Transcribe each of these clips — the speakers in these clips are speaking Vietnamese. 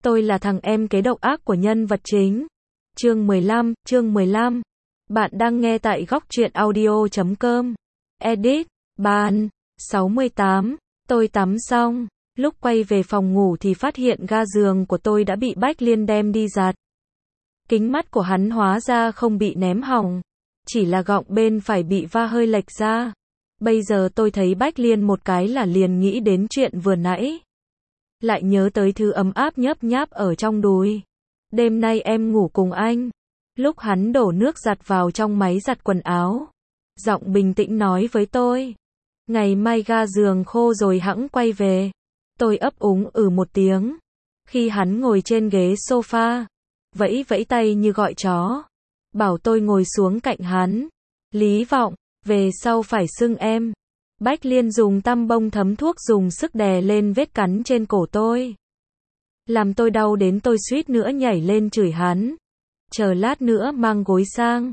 Tôi là thằng em kế độc ác của nhân vật chính. Chương 15. Bạn đang nghe tại góc truyện audio.com. Edit, Ban, 68. Tôi tắm xong. Lúc quay về phòng ngủ thì phát hiện ga giường của tôi đã bị Bách Liên đem đi giặt. Kính mắt của hắn hóa ra không bị ném hỏng. Chỉ là gọng bên phải bị va hơi lệch ra. Bây giờ tôi thấy Bách Liên một cái là liền nghĩ đến chuyện vừa nãy. Lại nhớ tới thứ ấm áp nhấp nháp ở trong đùi. Đêm nay em ngủ cùng anh. Lúc hắn đổ nước giặt vào trong máy giặt quần áo. Giọng bình tĩnh nói với tôi. Ngày mai ga giường khô rồi hẵng quay về. Tôi ấp úng một tiếng. Khi hắn ngồi trên ghế sofa. Vẫy vẫy tay như gọi chó. Bảo tôi ngồi xuống cạnh hắn. Lý Vọng, về sau phải xưng em. Bách Liên dùng tăm bông thấm thuốc dùng sức đè lên vết cắn trên cổ tôi. Làm tôi đau đến tôi suýt nữa nhảy lên chửi hắn. Chờ lát nữa mang gối sang.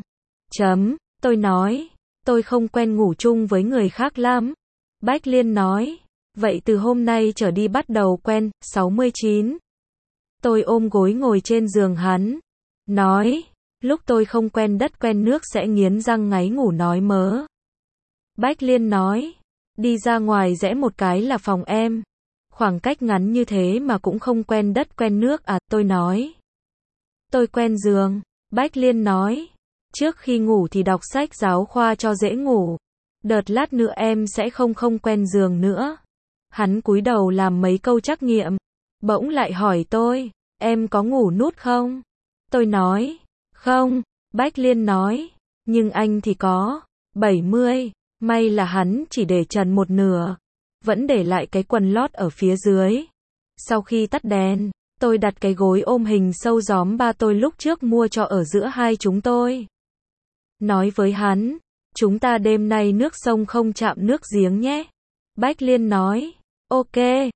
Tôi nói. Tôi không quen ngủ chung với người khác lắm. Bách Liên nói. Vậy từ hôm nay trở đi bắt đầu quen. 69. Tôi ôm gối ngồi trên giường hắn. Nói. Lúc tôi không quen đất quen nước sẽ nghiến răng ngáy ngủ nói mớ. Bách Liên nói. Đi ra ngoài rẽ một cái là phòng em. Khoảng cách ngắn như thế mà cũng không quen đất quen nước à, tôi nói. Tôi quen giường. Bách Liên nói. Trước khi ngủ thì đọc sách giáo khoa cho dễ ngủ. Đợt lát nữa em sẽ không quen giường nữa. Hắn cúi đầu làm mấy câu trắc nghiệm. Bỗng lại hỏi tôi. Em có ngủ nút không? Tôi nói. Không. Bách Liên nói. Nhưng anh thì có. 70. May là hắn chỉ để trần một nửa. Vẫn để lại cái quần lót ở phía dưới. Sau khi tắt đèn, tôi đặt cái gối ôm hình sâu gióm ba tôi lúc trước mua cho ở giữa hai chúng tôi. Nói với hắn, chúng ta đêm nay nước sông không chạm nước giếng nhé. Bách Liên nói, ok.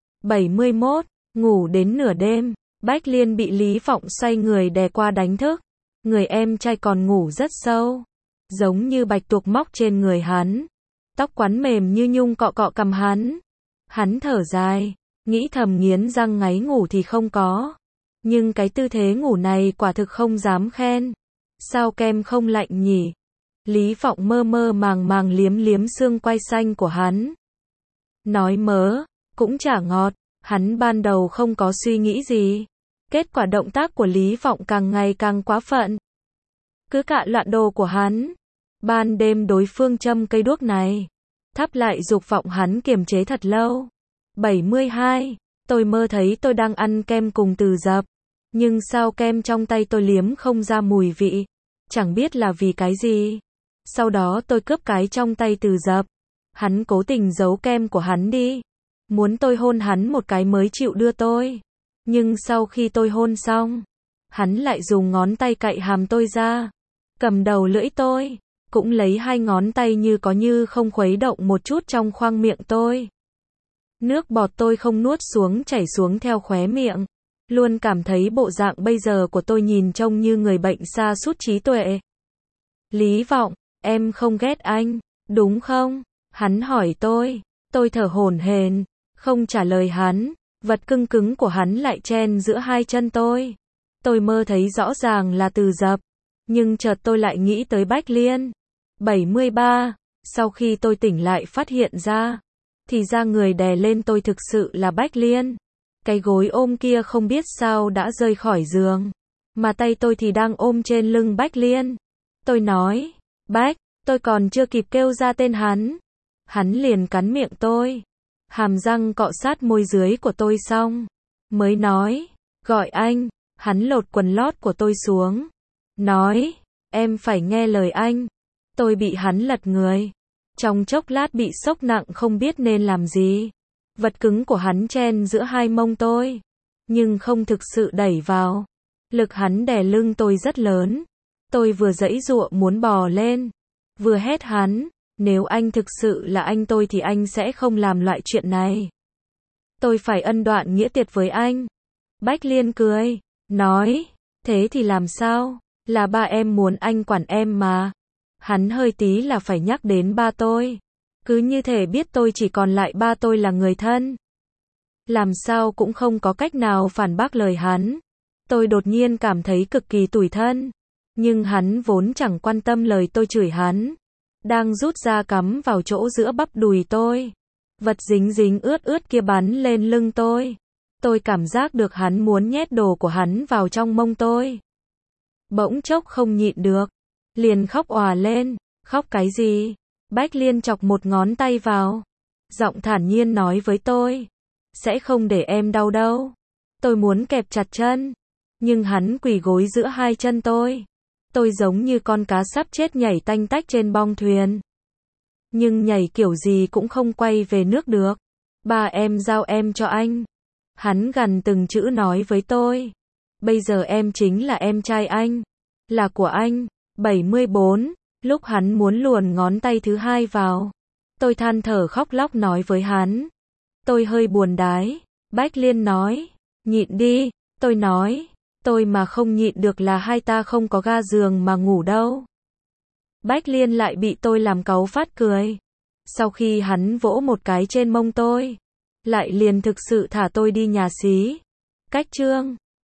71, ngủ đến nửa đêm, Bách Liên bị Lý Vọng xoay người đè qua đánh thức. Người em trai còn ngủ rất sâu, giống như bạch tuộc móc trên người hắn. Tóc quắn mềm như nhung cọ cọ cằm hắn. Hắn thở dài, nghĩ thầm nghiến răng ngáy ngủ thì không có. Nhưng cái tư thế ngủ này quả thực không dám khen. Sao kem không lạnh nhỉ? Lý Vọng mơ mơ màng màng liếm liếm xương quai xanh của hắn. Nói mớ, cũng chả ngọt, hắn ban đầu không có suy nghĩ gì. Kết quả động tác của Lý Vọng càng ngày càng quá phận. Cứ cạ loạn đồ của hắn. Ban đêm đối phương châm cây đuốc này. Thắp lại dục vọng hắn kiềm chế thật lâu. 72. Tôi mơ thấy tôi đang ăn kem cùng Từ Dập. Nhưng sao kem trong tay tôi liếm không ra mùi vị. Chẳng biết là vì cái gì. Sau đó tôi cướp cái trong tay Từ Dập. Hắn cố tình giấu kem của hắn đi. Muốn tôi hôn hắn một cái mới chịu đưa tôi. Nhưng sau khi tôi hôn xong, hắn lại dùng ngón tay cạy hàm tôi ra. Cầm đầu lưỡi tôi. Cũng lấy hai ngón tay như có như không khuấy động một chút trong khoang miệng tôi. Nước bọt tôi không nuốt xuống chảy xuống theo khóe miệng. Luôn cảm thấy bộ dạng bây giờ của tôi nhìn trông như người bệnh sa sút trí tuệ. Lý Vọng, em không ghét anh, đúng không? Hắn hỏi tôi. Tôi thở hổn hển, không trả lời hắn. Vật cưng cứng của hắn lại chen giữa hai chân tôi. Tôi mơ thấy rõ ràng là Từ Dập. Nhưng chợt tôi lại nghĩ tới Bách Liên. 73. Sau khi tôi tỉnh lại phát hiện ra. Thì ra người đè lên tôi thực sự là Bách Liên. Cái gối ôm kia không biết sao đã rơi khỏi giường. Mà tay tôi thì đang ôm trên lưng Bách Liên. Tôi nói. Bách, tôi còn chưa kịp kêu ra tên hắn. Hắn liền cắn miệng tôi. Hàm răng cọ sát môi dưới của tôi xong. Mới nói. Gọi anh. Hắn lột quần lót của tôi xuống. Nói. Em phải nghe lời anh. Tôi bị hắn lật người. Trong chốc lát bị sốc nặng không biết nên làm gì. Vật cứng của hắn chen giữa hai mông tôi. Nhưng không thực sự đẩy vào. Lực hắn đè lưng tôi rất lớn. Tôi vừa giãy giụa muốn bò lên. Vừa hét hắn. Nếu anh thực sự là anh tôi thì anh sẽ không làm loại chuyện này. Tôi phải ân đoạn nghĩa tuyệt với anh. Bách Liên cười. Nói. Thế thì làm sao? Là ba em muốn anh quản em mà. Hắn hơi tí là phải nhắc đến ba tôi. Cứ như thể biết tôi chỉ còn lại ba tôi là người thân. Làm sao cũng không có cách nào phản bác lời hắn. Tôi đột nhiên cảm thấy cực kỳ tủi thân. Nhưng hắn vốn chẳng quan tâm lời tôi chửi hắn. Đang rút ra cắm vào chỗ giữa bắp đùi tôi. Vật dính dính ướt ướt kia bắn lên lưng tôi. Tôi cảm giác được hắn muốn nhét đồ của hắn vào trong mông tôi. Bỗng chốc không nhịn được. Liền khóc òa lên. Khóc cái gì? Bách Liên chọc một ngón tay vào. Giọng thản nhiên nói với tôi. Sẽ không để em đau đâu. Tôi muốn kẹp chặt chân. Nhưng hắn quỳ gối giữa hai chân tôi. Tôi giống như con cá sắp chết nhảy tanh tách trên bong thuyền. Nhưng nhảy kiểu gì cũng không quay về nước được. Ba em giao em cho anh. Hắn gằn từng chữ nói với tôi. Bây giờ em chính là em trai anh. Là của anh. 74. Lúc hắn muốn luồn ngón tay thứ hai vào. Tôi than thở khóc lóc nói với hắn. Tôi hơi buồn đái. Bách Liên nói. Nhịn đi. Tôi nói. Tôi mà không nhịn được là hai ta không có ga giường mà ngủ đâu. Bách Liên lại bị tôi làm cáu phát cười. Sau khi hắn vỗ một cái trên mông tôi. Lại liền thực sự thả tôi đi nhà xí. Cách chương